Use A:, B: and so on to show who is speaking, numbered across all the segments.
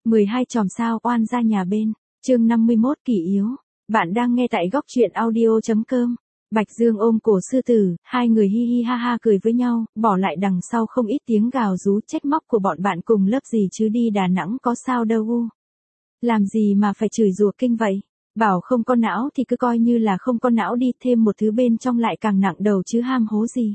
A: 12 chòm sao oan gia nhà bên, chương 51 kỷ yếu. Bạn đang nghe tại góc truyện audio.com. Bạch Dương ôm cổ sư tử, hai người hi hi ha ha cười với nhau, bỏ lại đằng sau không ít tiếng gào rú trách móc của bọn bạn cùng lớp gì chứ đi Đà Nẵng có sao đâu u. Làm gì mà phải chửi rủa kinh vậy, bảo không có não thì cứ coi như là không có não đi, thêm một thứ bên trong lại càng nặng đầu chứ ham hố gì.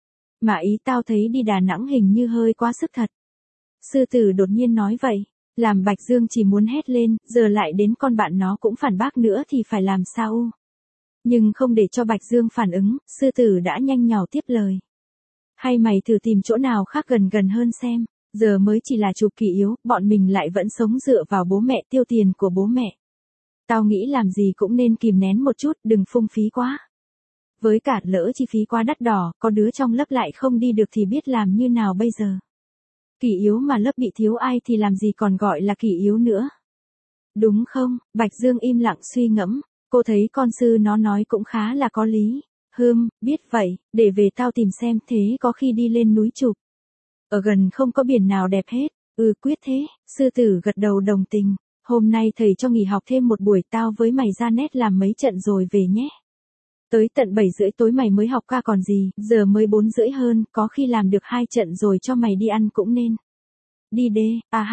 A: Mà ý tao thấy đi Đà Nẵng hình như hơi quá sức thật. Sư tử đột nhiên nói vậy, làm Bạch Dương chỉ muốn hét lên, giờ lại đến con bạn nó cũng phản bác nữa thì phải làm sao? Nhưng không để cho Bạch Dương phản ứng, sư tử đã nhanh nhảu tiếp lời. Hay mày thử tìm chỗ nào khác gần gần hơn xem, giờ mới chỉ là chụp kỷ yếu, bọn mình lại vẫn sống dựa vào bố mẹ, tiêu tiền của bố mẹ. Tao nghĩ làm gì cũng nên kìm nén một chút, đừng phung phí quá. Với cả lỡ chi phí quá đắt đỏ, có đứa trong lớp lại không đi được thì biết làm như nào bây giờ. Kỷ yếu mà lớp bị thiếu ai thì làm gì còn gọi là kỷ yếu nữa. Đúng không? Bạch Dương im lặng suy ngẫm, cô thấy con sư nó nói cũng khá là có lý. Biết vậy, để về tao tìm xem, thế có khi đi lên núi chụp. Ở gần không có biển nào đẹp hết. Quyết thế, sư tử gật đầu đồng tình. Hôm nay thầy cho nghỉ học thêm một buổi, tao với mày ra nét làm mấy trận rồi về nhé. Tới tận 7 rưỡi tối mày mới học ca còn gì, giờ mới 4 rưỡi hơn, có khi làm được 2 trận rồi cho mày đi ăn cũng nên. Đi đê,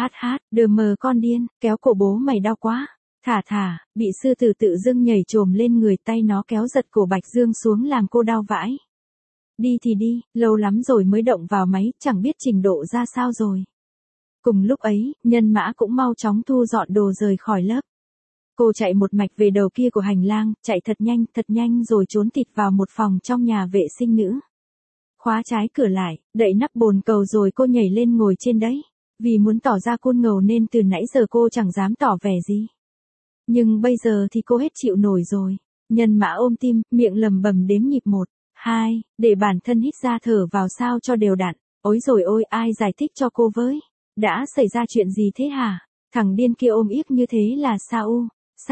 A: đờ mờ con điên, kéo cổ bố mày đau quá. Thả, bị sư tử tự dưng nhảy chồm lên người, tay nó kéo giật cổ Bạch Dương xuống làm cô đau vãi. Đi thì đi, lâu lắm rồi mới động vào máy, chẳng biết trình độ ra sao rồi. Cùng lúc ấy, Nhân Mã cũng mau chóng thu dọn đồ rời khỏi lớp. Cô chạy một mạch về đầu kia của hành lang, chạy thật nhanh rồi trốn tịt vào một phòng trong nhà vệ sinh nữ. Khóa trái cửa lại, đậy nắp bồn cầu rồi cô nhảy lên ngồi trên đấy. Vì muốn tỏ ra cool ngầu nên từ nãy giờ cô chẳng dám tỏ vẻ gì. Nhưng bây giờ thì cô hết chịu nổi rồi. Nhân Mã ôm tim, miệng lầm bầm đếm nhịp 1, 2, để bản thân hít ra thở vào sao cho đều đặn. Ôi rồi ôi, ai giải thích cho cô với? Đã xảy ra chuyện gì thế hả? Thằng điên kia ôm yếc như thế là sao u?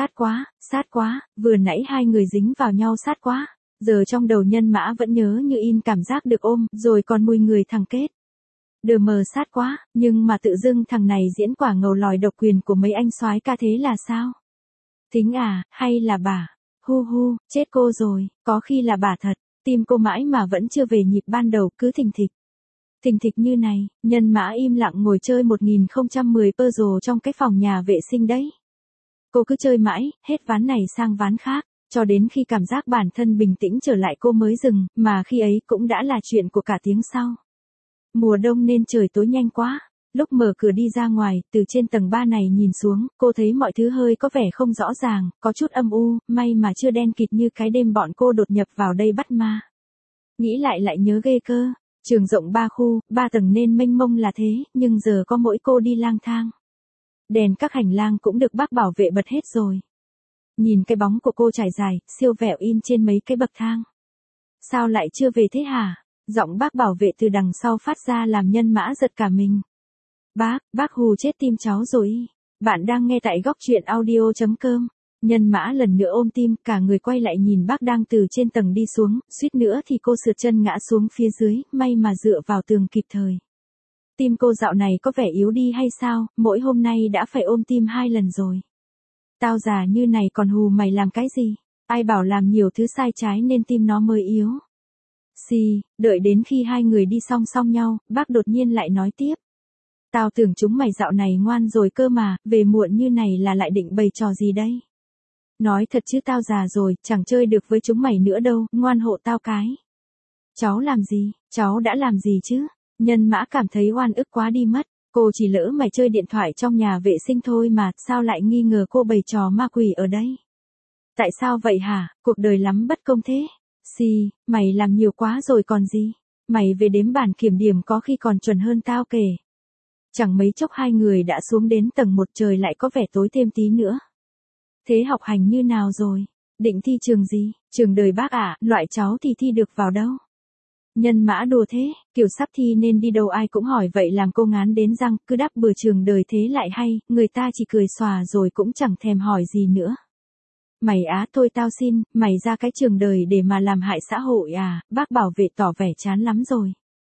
A: Sát quá, vừa nãy hai người dính vào nhau sát quá. Giờ trong đầu Nhân Mã vẫn nhớ như in cảm giác được ôm, rồi còn mùi người thằng Kết. Đờ mờ sát quá, nhưng mà tự dưng thằng này diễn quả ngầu lòi độc quyền của mấy anh soái ca thế là sao? Tính à, hay là bà? Chết cô rồi, có khi là bà thật. Tim cô mãi mà vẫn chưa về nhịp ban đầu, cứ thình thịch như này. Nhân Mã im lặng ngồi chơi 1010 puzzle trong cái phòng nhà vệ sinh đấy. Cô cứ chơi mãi, hết ván này sang ván khác, cho đến khi cảm giác bản thân bình tĩnh trở lại cô mới dừng, mà khi ấy cũng đã là chuyện của cả tiếng sau. Mùa đông nên trời tối nhanh quá. Lúc mở cửa đi ra ngoài, từ trên tầng 3 này nhìn xuống, cô thấy mọi thứ hơi có vẻ không rõ ràng, có chút âm u, may mà chưa đen kịt như cái đêm bọn cô đột nhập vào đây bắt ma. Nghĩ lại nhớ ghê cơ, trường rộng 3 khu, 3 tầng nên mênh mông là thế, nhưng giờ có mỗi cô đi lang thang. Đèn các hành lang cũng được bác bảo vệ bật hết rồi. Nhìn cái bóng của cô trải dài, siêu vẹo in trên mấy cái bậc thang. Sao lại chưa về thế hả? Giọng bác bảo vệ từ đằng sau phát ra làm Nhân Mã giật cả mình. Bác hù chết tim cháu rồi. Bạn đang nghe tại góc truyện audio.com. Nhân Mã lần nữa ôm tim, cả người quay lại nhìn bác đang từ trên tầng đi xuống, suýt nữa thì cô sượt chân ngã xuống phía dưới, may mà dựa vào tường kịp thời. Tim cô dạo này có vẻ yếu đi hay sao, mỗi hôm nay đã phải ôm tim 2 lần rồi. Tao già như này còn hù mày làm cái gì? Ai bảo làm nhiều thứ sai trái nên tim nó mới yếu. Đợi đến khi hai người đi song song nhau, bác đột nhiên lại nói tiếp. Tao tưởng chúng mày dạo này ngoan rồi cơ mà, về muộn như này là lại định bày trò gì đây? Nói thật chứ tao già rồi, chẳng chơi được với chúng mày nữa đâu, ngoan hộ tao cái. Cháu làm gì? Cháu đã làm gì chứ? Nhân Mã cảm thấy oan ức quá đi mất. Cô chỉ lỡ mày chơi điện thoại trong nhà vệ sinh thôi mà, sao lại nghi ngờ cô bày trò ma quỷ ở đây? Tại sao vậy hả? Cuộc đời lắm bất công thế. Mày làm nhiều quá rồi còn gì? Mày về đếm bản kiểm điểm có khi còn chuẩn hơn tao kể. Chẳng mấy chốc hai người đã xuống đến tầng 1, trời lại có vẻ tối thêm tí nữa. Thế học hành như nào rồi? Định thi trường gì? Trường đời bác ạ, loại cháu thì thi được vào đâu? Nhân Mã đùa thế, kiểu sắp thi nên đi đâu ai cũng hỏi vậy làm cô ngán đến răng, cứ đáp bừa trường đời thế lại hay, người ta chỉ cười xòa rồi cũng chẳng thèm hỏi gì nữa. Mày thôi tao xin, mày ra cái trường đời để mà làm hại xã hội à? Bác bảo vệ tỏ vẻ chán lắm rồi.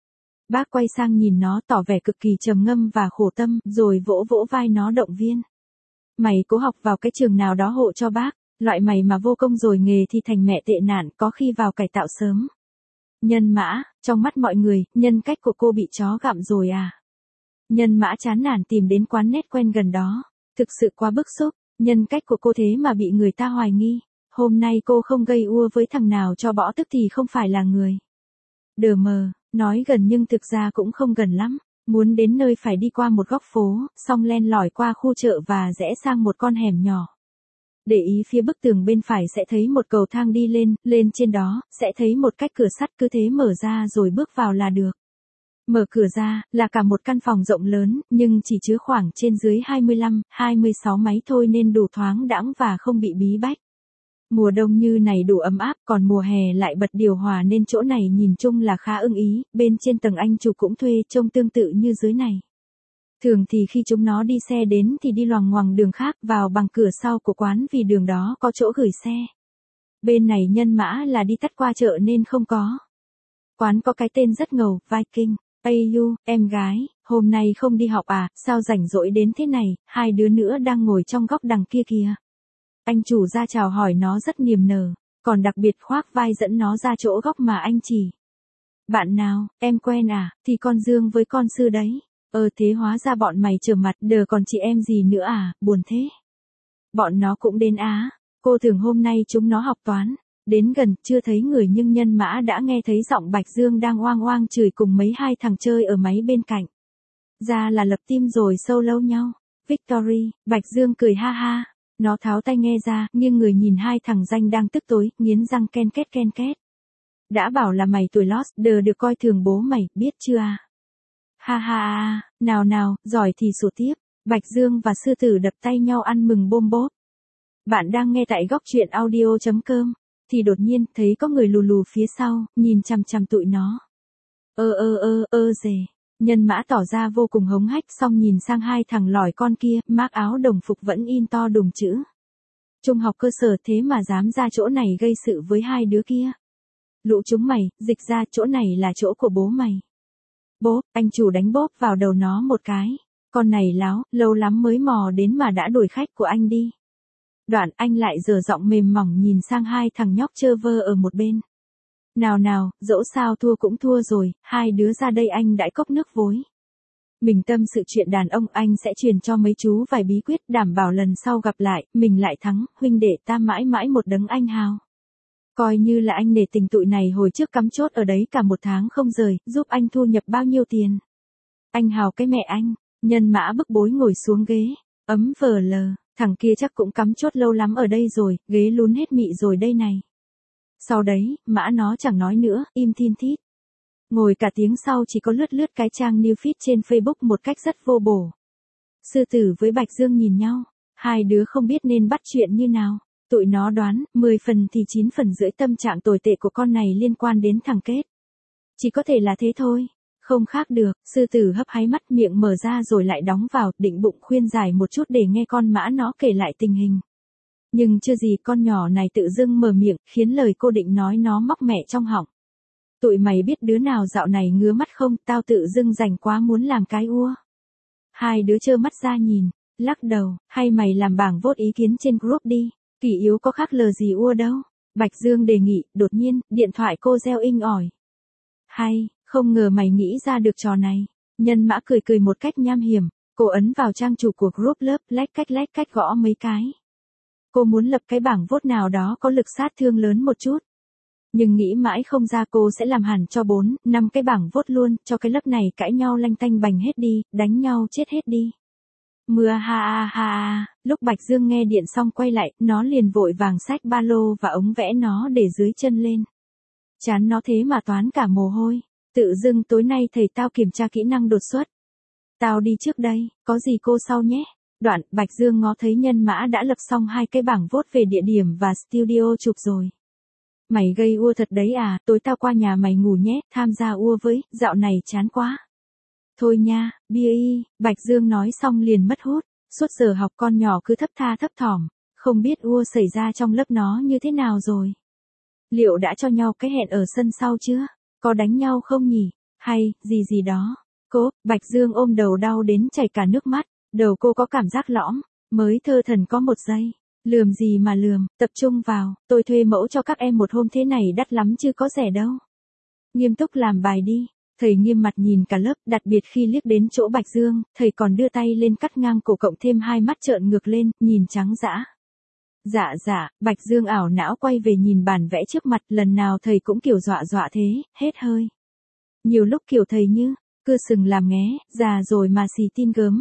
A: Bác quay sang nhìn nó tỏ vẻ cực kỳ trầm ngâm và khổ tâm, rồi vỗ vỗ vai nó động viên. Mày cố học vào cái trường nào đó hộ cho bác, loại mày mà vô công rồi nghề thì thành mẹ tệ nạn, có khi vào cải tạo sớm. Nhân Mã, trong mắt mọi người, nhân cách của cô bị chó gặm rồi à? Nhân Mã chán nản tìm đến quán nét quen gần đó. Thực sự quá bức xúc, nhân cách của cô thế mà bị người ta hoài nghi. Hôm nay cô không gây ua với thằng nào cho bỏ tức thì không phải là người. Đờ mờ, nói gần nhưng thực ra cũng không gần lắm. Muốn đến nơi phải đi qua một góc phố, xong len lỏi qua khu chợ và rẽ sang một con hẻm nhỏ. Để ý phía bức tường bên phải sẽ thấy một cầu thang đi lên, lên trên đó, sẽ thấy một cách cửa sắt, cứ thế mở ra rồi bước vào là được. Mở cửa ra, là cả một căn phòng rộng lớn, nhưng chỉ chứa khoảng trên dưới 25, 26 máy thôi nên đủ thoáng đãng và không bị bí bách. Mùa đông như này đủ ấm áp, còn mùa hè lại bật điều hòa nên chỗ này nhìn chung là khá ưng ý, bên trên tầng anh chủ cũng thuê trông tương tự như dưới này. Thường thì khi chúng nó đi xe đến thì đi loằng ngoằng đường khác vào bằng cửa sau của quán vì đường đó có chỗ gửi xe. Bên này Nhân Mã là đi tắt qua chợ nên không có. Quán có cái tên rất ngầu, Viking. Ayu, em gái, hôm nay không đi học à, sao rảnh rỗi đến thế này, hai đứa nữa đang ngồi trong góc đằng kia kìa. Anh chủ ra chào hỏi nó rất niềm nở, còn đặc biệt khoác vai dẫn nó ra chỗ góc mà anh chỉ. Bạn nào, em quen à, thì con Dương với con Sư đấy. Thế hóa ra bọn mày trở mặt đờ còn chị em gì nữa à, buồn thế. Bọn nó cũng đến á, cô tưởng hôm nay chúng nó học toán. Đến gần, chưa thấy người nhưng Nhân Mã đã nghe thấy giọng Bạch Dương đang oang oang chửi cùng mấy hai thằng chơi ở máy bên cạnh. Ra là lập team rồi sâu lâu nhau. Victory, Bạch Dương cười ha ha. Nó tháo tay nghe ra, nghiêng người nhìn hai thằng danh đang tức tối, nghiến răng ken két ken két. Đã bảo là mày tuổi Lost, đờ được coi thường bố mày, biết chưa à? Ha ha ha, nào nào, giỏi thì sủa tiếp. Bạch Dương và Sư Tử đập tay nhau ăn mừng bôm bốp. Bạn đang nghe tại góc truyện audio.com. Thì đột nhiên thấy có người lù lù phía sau, nhìn chằm chằm tụi nó. Dề. Nhân Mã tỏ ra vô cùng hống hách xong nhìn sang hai thằng lỏi con kia, mác áo đồng phục vẫn in to đùng chữ. Trung học cơ sở thế mà dám ra chỗ này gây sự với hai đứa kia. Lũ chúng mày, dịch ra chỗ này là chỗ của bố mày. Bố, anh chủ đánh bóp vào đầu nó một cái. Con này láo, lâu lắm mới mò đến mà đã đuổi khách của anh đi. Đoạn anh lại giở giọng mềm mỏng nhìn sang hai thằng nhóc chơ vơ ở một bên. Nào nào, dẫu sao thua cũng thua rồi, hai đứa ra đây anh đãi cốc nước vối. Mình tâm sự chuyện đàn ông anh sẽ truyền cho mấy chú vài bí quyết đảm bảo lần sau gặp lại, mình lại thắng, huynh đệ ta mãi mãi một đấng anh hào. Coi như là anh nể tình tụi này hồi trước cắm chốt ở đấy cả một tháng không rời, giúp anh thu nhập bao nhiêu tiền. Anh hào cái mẹ anh, Nhân Mã bức bối ngồi xuống ghế, ấm vờ lờ. Thằng kia chắc cũng cắm chốt lâu lắm ở đây rồi, ghế lún hết mị rồi đây này. Sau đấy, Mã nó chẳng nói nữa, im thin thít. Ngồi cả tiếng sau chỉ có lướt lướt cái trang new feed trên Facebook một cách rất vô bổ. Sư Tử với Bạch Dương nhìn nhau, hai đứa không biết nên bắt chuyện như nào. Tụi nó đoán, 10 phần thì 9 phần rưỡi tâm trạng tồi tệ của con này liên quan đến thằng Kết. Chỉ có thể là thế thôi. Không khác được, Sư Tử hấp háy mắt miệng mở ra rồi lại đóng vào, định bụng khuyên giải một chút để nghe con Mã nó kể lại tình hình. Nhưng chưa gì con nhỏ này tự dưng mở miệng, khiến lời cô định nói nó móc mẹ trong họng. Tụi mày biết đứa nào dạo này ngứa mắt không, tao tự dưng rảnh quá muốn làm cái ua. Hai đứa trơ mắt ra nhìn, lắc đầu, hay mày làm bảng vote ý kiến trên group đi, Kỷ Yếu có khác lờ gì ua đâu. Bạch Dương đề nghị, đột nhiên, điện thoại cô reo inh ỏi. Hay, không ngờ mày nghĩ ra được trò này. Nhân Mã cười cười một cách nham hiểm, cô ấn vào trang chủ của group lớp, lách cách gõ mấy cái. Cô muốn lập cái bảng vote nào đó có lực sát thương lớn một chút. Nhưng nghĩ mãi không ra cô sẽ làm hẳn cho 4, 5 cái bảng vote luôn, cho cái lớp này cãi nhau lanh tanh bành hết đi, đánh nhau chết hết đi. Mưa ha. Lúc Bạch Dương nghe điện xong quay lại, nó liền vội vàng xách ba lô và ống vẽ nó để dưới chân lên. Chán nó thế mà toán cả mồ hôi. Tự dưng tối nay thầy tao kiểm tra kỹ năng đột xuất. Tao đi trước đây, có gì cô sau nhé. Đoạn, Bạch Dương ngó thấy Nhân Mã đã lập xong hai cái bảng vote về địa điểm và studio chụp rồi. Mày gây ua thật đấy à, tối tao qua nhà mày ngủ nhé, tham gia ua với, dạo này chán quá. Thôi nha, bia y, Bạch Dương nói xong liền mất hút, suốt giờ học con nhỏ cứ thấp tha thấp thỏm, không biết ua xảy ra trong lớp nó như thế nào rồi. Liệu đã cho nhau cái hẹn ở sân sau chưa? Có đánh nhau không nhỉ? hay, gì gì đó. Cô, Bạch Dương ôm đầu đau đến chảy cả nước mắt, đầu cô có cảm giác lõm, mới thơ thần có một giây. Lườm gì mà lườm, tập trung vào, tôi thuê mẫu cho các em một hôm thế này đắt lắm chứ có rẻ đâu. Nghiêm túc làm bài đi. Thầy nghiêm mặt nhìn cả lớp, đặc biệt khi liếc đến chỗ Bạch Dương, thầy còn đưa tay lên cắt ngang cổ cộng thêm hai mắt trợn ngược lên, nhìn trắng dã. Dạ, Bạch Dương ảo não quay về nhìn bản vẽ trước mặt, lần nào thầy cũng kiểu dọa thế, hết hơi. Nhiều lúc kiểu thầy như, cứ sừng làm nghé, già rồi mà xì tin gớm,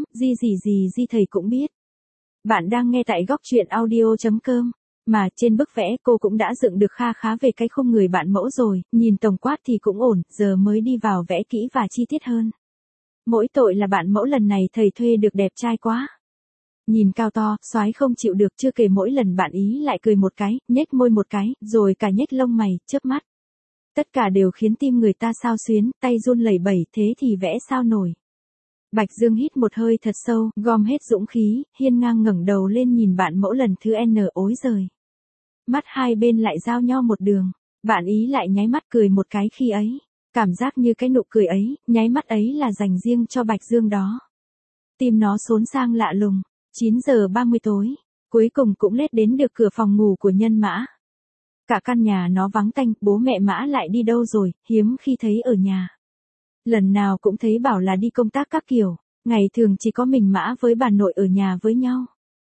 A: gì thầy cũng biết. Bạn đang nghe tại góc truyện audio.com. Mà trên bức vẽ cô cũng đã dựng được kha khá về cái khung người bạn mẫu rồi, nhìn tổng quát thì cũng ổn, giờ mới đi vào vẽ kỹ và chi tiết hơn. Mỗi tội là bạn mẫu lần này thầy thuê được đẹp trai quá. Nhìn cao to, soái không chịu được, chưa kể mỗi lần bạn ý lại cười một cái, nhếch môi một cái, rồi cả nhếch lông mày, chớp mắt. Tất cả đều khiến tim người ta xao xuyến, tay run lẩy bẩy, thế thì vẽ sao nổi. Bạch Dương hít một hơi thật sâu, gom hết dũng khí, hiên ngang ngẩng đầu lên nhìn bạn mẫu lần thứ N ối giời. Mắt hai bên lại giao nhau một đường, bạn ý lại nháy mắt cười một cái khi ấy. Cảm giác như cái nụ cười ấy, nháy mắt ấy là dành riêng cho Bạch Dương đó. Tim nó xốn sang lạ lùng, 9 giờ 30 tối, cuối cùng cũng lết đến được cửa phòng ngủ của Nhân Mã. Cả căn nhà nó vắng tanh, bố mẹ Mã lại đi đâu rồi, hiếm khi thấy ở nhà. Lần nào cũng thấy bảo là đi công tác các kiểu, ngày thường chỉ có mình Mã với bà nội ở nhà với nhau.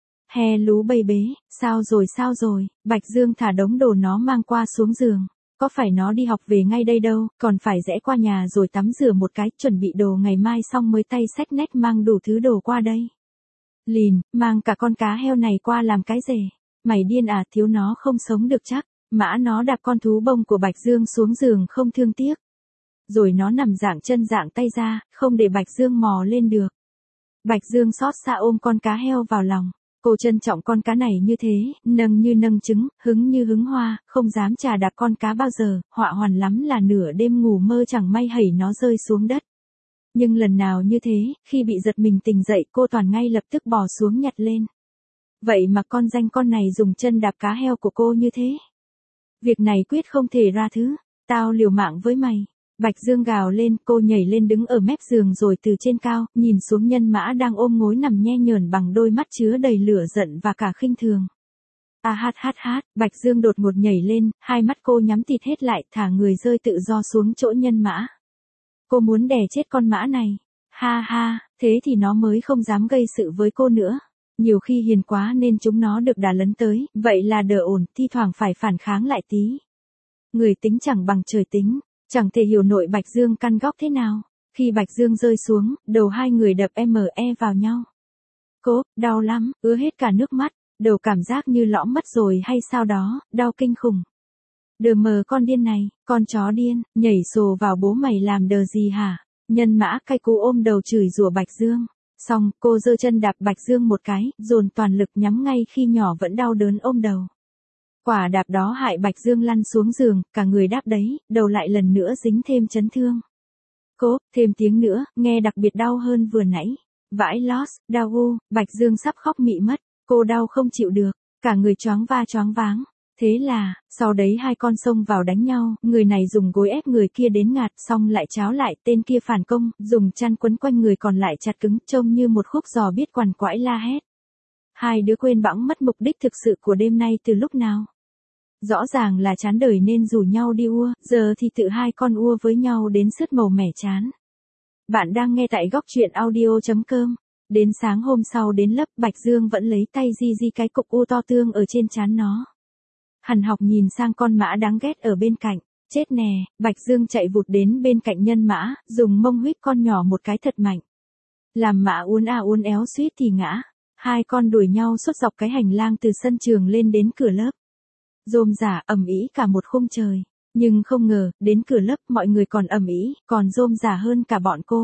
A: He lú bầy bế, sao rồi, Bạch Dương thả đống đồ nó mang qua xuống giường. Có phải nó đi học về ngay đây đâu, còn phải rẽ qua nhà rồi tắm rửa một cái, chuẩn bị đồ ngày mai xong mới tay xách nách mang đủ thứ đồ qua đây. Lìn, mang cả con cá heo này qua làm cái rể. Mày điên à, thiếu nó không sống được chắc. Mã nó đạp con thú bông của Bạch Dương xuống giường không thương tiếc. Rồi nó nằm dạng chân dạng tay ra, không để Bạch Dương mò lên được. Bạch Dương xót xa ôm con cá heo vào lòng. Cô trân trọng con cá này như thế, nâng như nâng trứng, hứng như hứng hoa, không dám chà đạp con cá bao giờ, họa hoàn lắm là nửa đêm ngủ mơ chẳng may hẩy nó rơi xuống đất. Nhưng lần nào như thế, khi bị giật mình tỉnh dậy cô toàn ngay lập tức bò xuống nhặt lên. Vậy mà con danh con này dùng chân đạp cá heo của cô như thế. Việc này quyết không thể ra thứ, tao liều mạng với mày. Bạch Dương gào lên, cô nhảy lên đứng ở mép giường rồi từ trên cao, nhìn xuống Nhân Mã đang ôm gối nằm nhe nhởn bằng đôi mắt chứa đầy lửa giận và cả khinh thường. Hát, Bạch Dương đột ngột nhảy lên, hai mắt cô nhắm tịt hết lại, thả người rơi tự do xuống chỗ Nhân Mã. Cô muốn đè chết con mã này. Ha, thế thì nó mới không dám gây sự với cô nữa. Nhiều khi hiền quá nên chúng nó được đà lấn tới, vậy là đỡ ổn, thi thoảng phải phản kháng lại tí. Người tính chẳng bằng trời tính. Chẳng thể hiểu nội Bạch Dương căn góc thế nào. Khi Bạch Dương rơi xuống, đầu hai người đập vào nhau. Cố, đau lắm, ứa hết cả nước mắt, đầu cảm giác như lõm mất rồi hay sao đó, đau kinh khủng. Đờ mờ con điên này, con chó điên, nhảy sồ vào bố mày làm đờ gì hả? Nhân Mã cay cú ôm đầu chửi rủa Bạch Dương. Xong, cô giơ chân đạp Bạch Dương một cái, dồn toàn lực nhắm ngay khi nhỏ vẫn đau đớn ôm đầu. Quả đạp đó hại Bạch Dương lăn xuống giường, cả người đáp đấy, đầu lại lần nữa dính thêm chấn thương. Cố, thêm tiếng nữa, nghe đặc biệt đau hơn vừa nãy. Vãi lót, đau Bạch Dương sắp khóc mị mất, cô đau không chịu được, cả người choáng váng. Thế là, sau đấy hai con xông vào đánh nhau, người này dùng gối ép người kia đến ngạt, xong lại cháo lại, tên kia phản công, dùng chăn quấn quanh người còn lại chặt cứng, trông như một khúc giò biết quằn quãi la hét. Hai đứa quên bẵng mất mục đích thực sự của đêm nay từ lúc nào. Rõ ràng là chán đời nên rủ nhau đi ua, giờ thì tự hai con ua với nhau đến sứt màu mẻ chán. Bạn đang nghe tại góc truyện audio.com. Đến sáng hôm sau đến lớp, Bạch Dương vẫn lấy tay di cái cục u to tương ở trên trán nó. Hằn học nhìn sang con mã đáng ghét ở bên cạnh. Chết nè, Bạch Dương chạy vụt đến bên cạnh Nhân Mã, dùng mông huýt con nhỏ một cái thật mạnh. Làm mã uốn éo suýt thì ngã. Hai con đuổi nhau suốt dọc cái hành lang từ sân trường lên đến cửa lớp. Rôm rả ầm ĩ cả một khung trời. Nhưng không ngờ, đến cửa lớp mọi người còn ầm ĩ, còn rôm rả hơn cả bọn cô.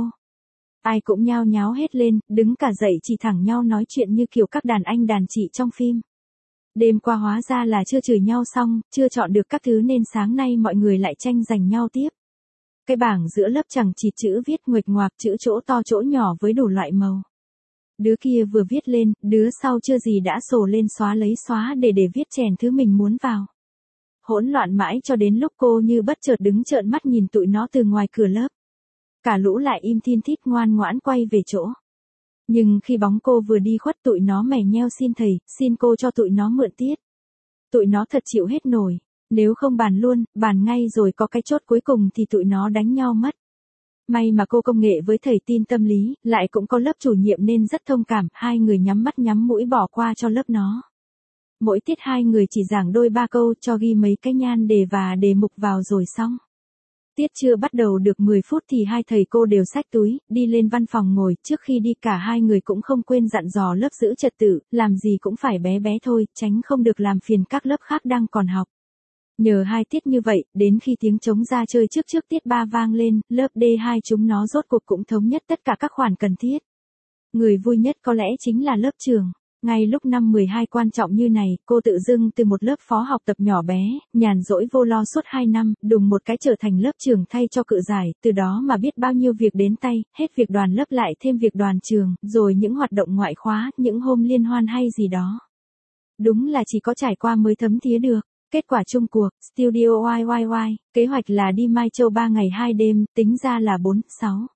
A: Ai cũng nhao nháo hết lên, đứng cả dậy chỉ thẳng nhau nói chuyện như kiểu các đàn anh đàn chị trong phim. Đêm qua hóa ra là chưa chửi nhau xong, chưa chọn được các thứ nên sáng nay mọi người lại tranh giành nhau tiếp. Cái bảng giữa lớp chẳng chịt chữ viết nguệch ngoạc, chữ chỗ to chỗ nhỏ với đủ loại màu. Đứa kia vừa viết lên, đứa sau chưa gì đã sổ lên xóa lấy xóa để viết chèn thứ mình muốn vào. Hỗn loạn mãi cho đến lúc cô như bất chợt đứng trợn mắt nhìn tụi nó từ ngoài cửa lớp. cả lũ lại im thin thít ngoan ngoãn quay về chỗ. Nhưng khi bóng cô vừa đi khuất tụi nó mè nheo xin thầy, xin cô cho tụi nó mượn tiết. Tụi nó thật chịu hết nổi, nếu không bàn luôn, bàn ngay rồi có cái chốt cuối cùng thì tụi nó đánh nhau mất. May mà cô công nghệ với thầy tin tâm lý, lại cũng có lớp chủ nhiệm nên rất thông cảm, hai người nhắm mắt nhắm mũi bỏ qua cho lớp nó. Mỗi tiết hai người chỉ giảng đôi ba câu cho ghi mấy cái nhan đề và đề mục vào rồi xong. Tiết chưa bắt đầu được 10 phút thì hai thầy cô đều xách túi, đi lên văn phòng ngồi, trước khi đi cả hai người cũng không quên dặn dò lớp giữ trật tự, làm gì cũng phải bé bé thôi, tránh không được làm phiền các lớp khác đang còn học. Nhờ hai tiết như vậy, đến khi tiếng trống ra chơi trước tiết 3 vang lên, lớp D2 chúng nó rốt cuộc cũng thống nhất tất cả các khoản cần thiết. Người vui nhất có lẽ chính là lớp trưởng. Ngay lúc năm 12 quan trọng như này, cô tự dưng từ một lớp phó học tập nhỏ bé, nhàn rỗi vô lo suốt 2 năm, đùng một cái trở thành lớp trưởng thay cho cự giải, từ đó mà biết bao nhiêu việc đến tay, hết việc đoàn lớp lại thêm việc đoàn trường, rồi những hoạt động ngoại khóa, những hôm liên hoan hay gì đó. Đúng là chỉ có trải qua mới thấm thía được. Kết quả chung cuộc, Studio YYY, kế hoạch là đi Mai Châu 3 ngày 2 đêm, tính ra là 4, 6.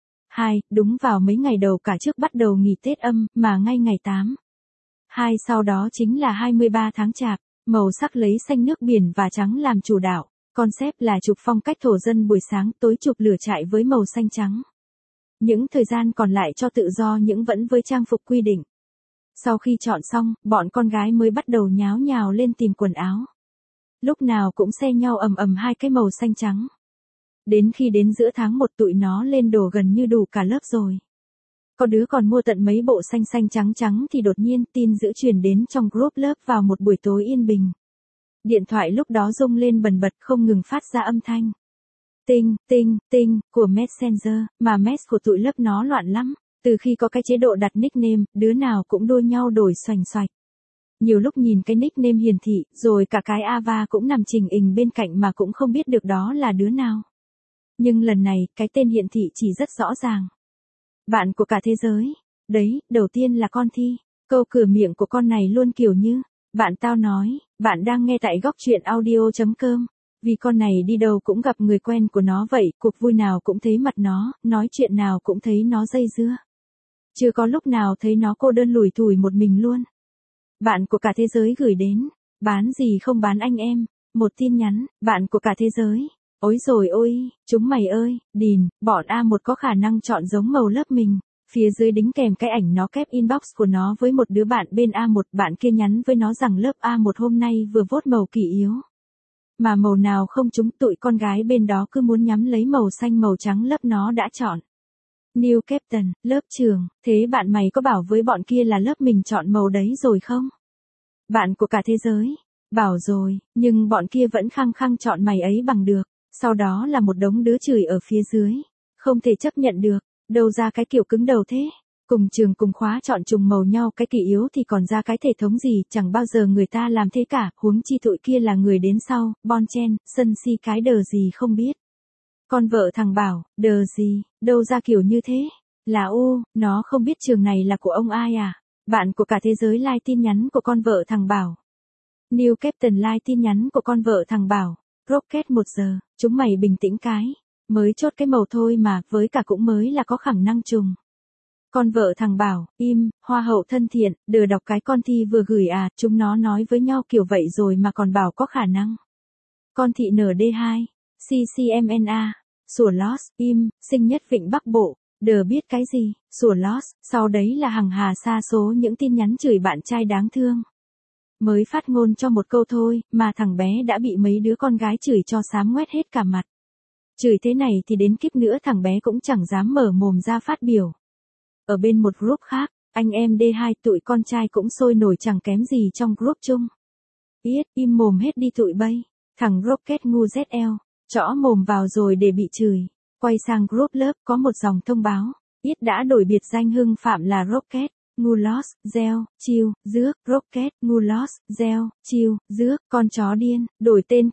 A: 2, đúng vào mấy ngày đầu cả trước bắt đầu nghỉ Tết âm, mà ngay ngày 8. 2 sau đó chính là 23 tháng Chạp, màu sắc lấy xanh nước biển và trắng làm chủ đạo, concept là chụp phong cách thổ dân buổi sáng, tối chụp lửa trại với màu xanh trắng. Những thời gian còn lại cho tự do những vẫn với trang phục quy định. Sau khi chọn xong, bọn con gái mới bắt đầu nháo nhào lên tìm quần áo. Lúc nào cũng xe nhau ầm hai cái màu xanh trắng. Đến khi đến giữa tháng 1 tụi nó lên đồ gần như đủ cả lớp rồi. Có đứa còn mua tận mấy bộ xanh xanh trắng trắng thì đột nhiên tin dữ truyền đến trong group lớp vào một buổi tối yên bình. Điện thoại lúc đó rung lên bần bật không ngừng phát ra âm thanh. Tinh, tinh, tinh, của Messenger, mà mess của tụi lớp nó loạn lắm. Từ khi có cái chế độ đặt nickname, đứa nào cũng đua nhau đổi xoành xoạch. Nhiều lúc nhìn cái nickname hiển thị, rồi cả cái ava cũng nằm trình hình bên cạnh mà cũng không biết được đó là đứa nào. Nhưng lần này, cái tên hiển thị chỉ rất rõ ràng. Bạn của cả thế giới. Đấy, đầu tiên là con Thi. Câu cửa miệng của con này luôn kiểu như, bạn tao nói, bạn đang nghe tại góc truyện audio.com. Vì con này đi đâu cũng gặp người quen của nó vậy, cuộc vui nào cũng thấy mặt nó, nói chuyện nào cũng thấy nó dây dưa. Chưa có lúc nào thấy nó cô đơn lủi thủi một mình luôn. Bạn của cả thế giới gửi đến, bán gì không bán anh em, một tin nhắn, bạn của cả thế giới. Ôi rồi ôi, chúng mày ơi, Đìn, bọn A1 có khả năng chọn giống màu lớp mình. Phía dưới đính kèm cái ảnh nó kép inbox của nó với một đứa bạn bên A1, bạn kia nhắn với nó rằng lớp A1 hôm nay vừa vote màu kỷ yếu. Mà màu nào không trúng tụi con gái bên đó cứ muốn nhắm lấy màu xanh màu trắng lớp nó đã chọn. New Captain, lớp trường, thế bạn mày có bảo với bọn kia là lớp mình chọn màu đấy rồi không? Bạn của cả thế giới. Bảo rồi, nhưng bọn kia vẫn khăng khăng chọn mày ấy bằng được. Sau đó là một đống đứa chửi ở phía dưới. Không thể chấp nhận được, đâu ra cái kiểu cứng đầu thế. Cùng trường cùng khóa chọn trùng màu nhau cái kỷ yếu thì còn ra cái thể thống gì, chẳng bao giờ người ta làm thế cả, huống chi tụi kia là người đến sau, bon chen, sân si cái đờ gì không biết. Con vợ thằng Bảo, đờ gì, đâu ra kiểu như thế. Là nó không biết trường này là của ông ai à. Bạn của cả thế giới like tin nhắn của con vợ thằng Bảo. New Captain like tin nhắn của con vợ thằng Bảo. Rocket 1 giờ, chúng mày bình tĩnh cái. Mới chốt cái màu thôi mà, với cả cũng mới là có khả năng trùng. Con vợ thằng Bảo, im, hoa hậu thân thiện, đờ đọc cái con Thi vừa gửi à, chúng nó nói với nhau kiểu vậy rồi mà còn bảo có khả năng. Con Thị ND2, CCMNA, sủa loss, im, sinh nhất Vịnh Bắc Bộ, đờ biết cái gì, sủa loss, sau đấy là hằng hà sa số những tin nhắn chửi bạn trai đáng thương. Mới phát ngôn cho một câu thôi, mà thằng bé đã bị mấy đứa con gái chửi cho xám ngoét hết cả mặt. Chửi thế này thì đến kiếp nữa thằng bé cũng chẳng dám mở mồm ra phát biểu. Ở bên một group khác, anh em D2 tụi con trai cũng sôi nổi chẳng kém gì trong group chung. Biết, im mồm hết đi tụi bay. Thằng Rocket ngu ZL, chõ mồm vào rồi để bị chửi. Quay sang group lớp có một dòng thông báo. Biết đã đổi biệt danh hưng phạm là Rocket. Ngu loss, gieo, chiêu, rước, Rocket, ngu loss, gieo, chiêu, rước, con chó điên, đổi tên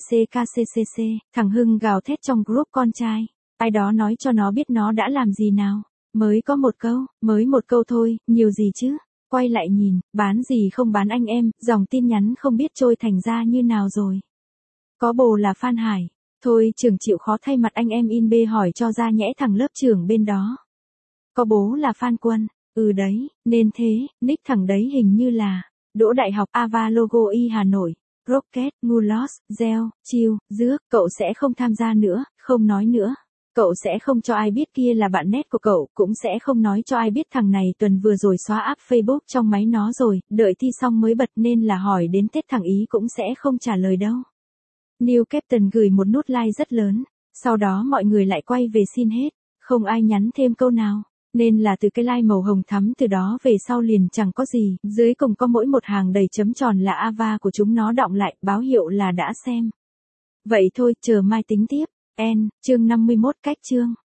A: KCC, thằng Hưng gào thét trong group con trai. Ai đó nói cho nó biết nó đã làm gì nào. Mới có một câu thôi, nhiều gì chứ. Quay lại nhìn, bán gì không bán anh em, dòng tin nhắn không biết trôi thành ra như nào rồi. Có bồ là Phan Hải. Thôi trường chịu khó thay mặt anh em in B hỏi cho ra nhẽ thằng lớp trưởng bên đó. Có bố là Phan Quân, đấy, nên thế, nick thằng đấy hình như là, đỗ đại học Ava logo y Hà Nội, Rocket, Mulos, Gieo, Chiêu, Dước, cậu sẽ không tham gia nữa, không nói nữa. Cậu sẽ không cho ai biết kia là bạn net của cậu, cũng sẽ không nói cho ai biết thằng này tuần vừa rồi xóa app Facebook trong máy nó rồi, đợi thi xong mới bật nên là hỏi đến Tết thằng ý cũng sẽ không trả lời đâu. New Captain gửi một nút like rất lớn, sau đó mọi người lại quay về xin hết, không ai nhắn thêm câu nào. Nên là từ cái like màu hồng thắm từ đó về sau liền chẳng có gì, dưới cùng có mỗi một hàng đầy chấm tròn là Ava của chúng nó đọng lại, báo hiệu là đã xem. Vậy thôi, chờ mai tính tiếp. Chương 51 cách chương.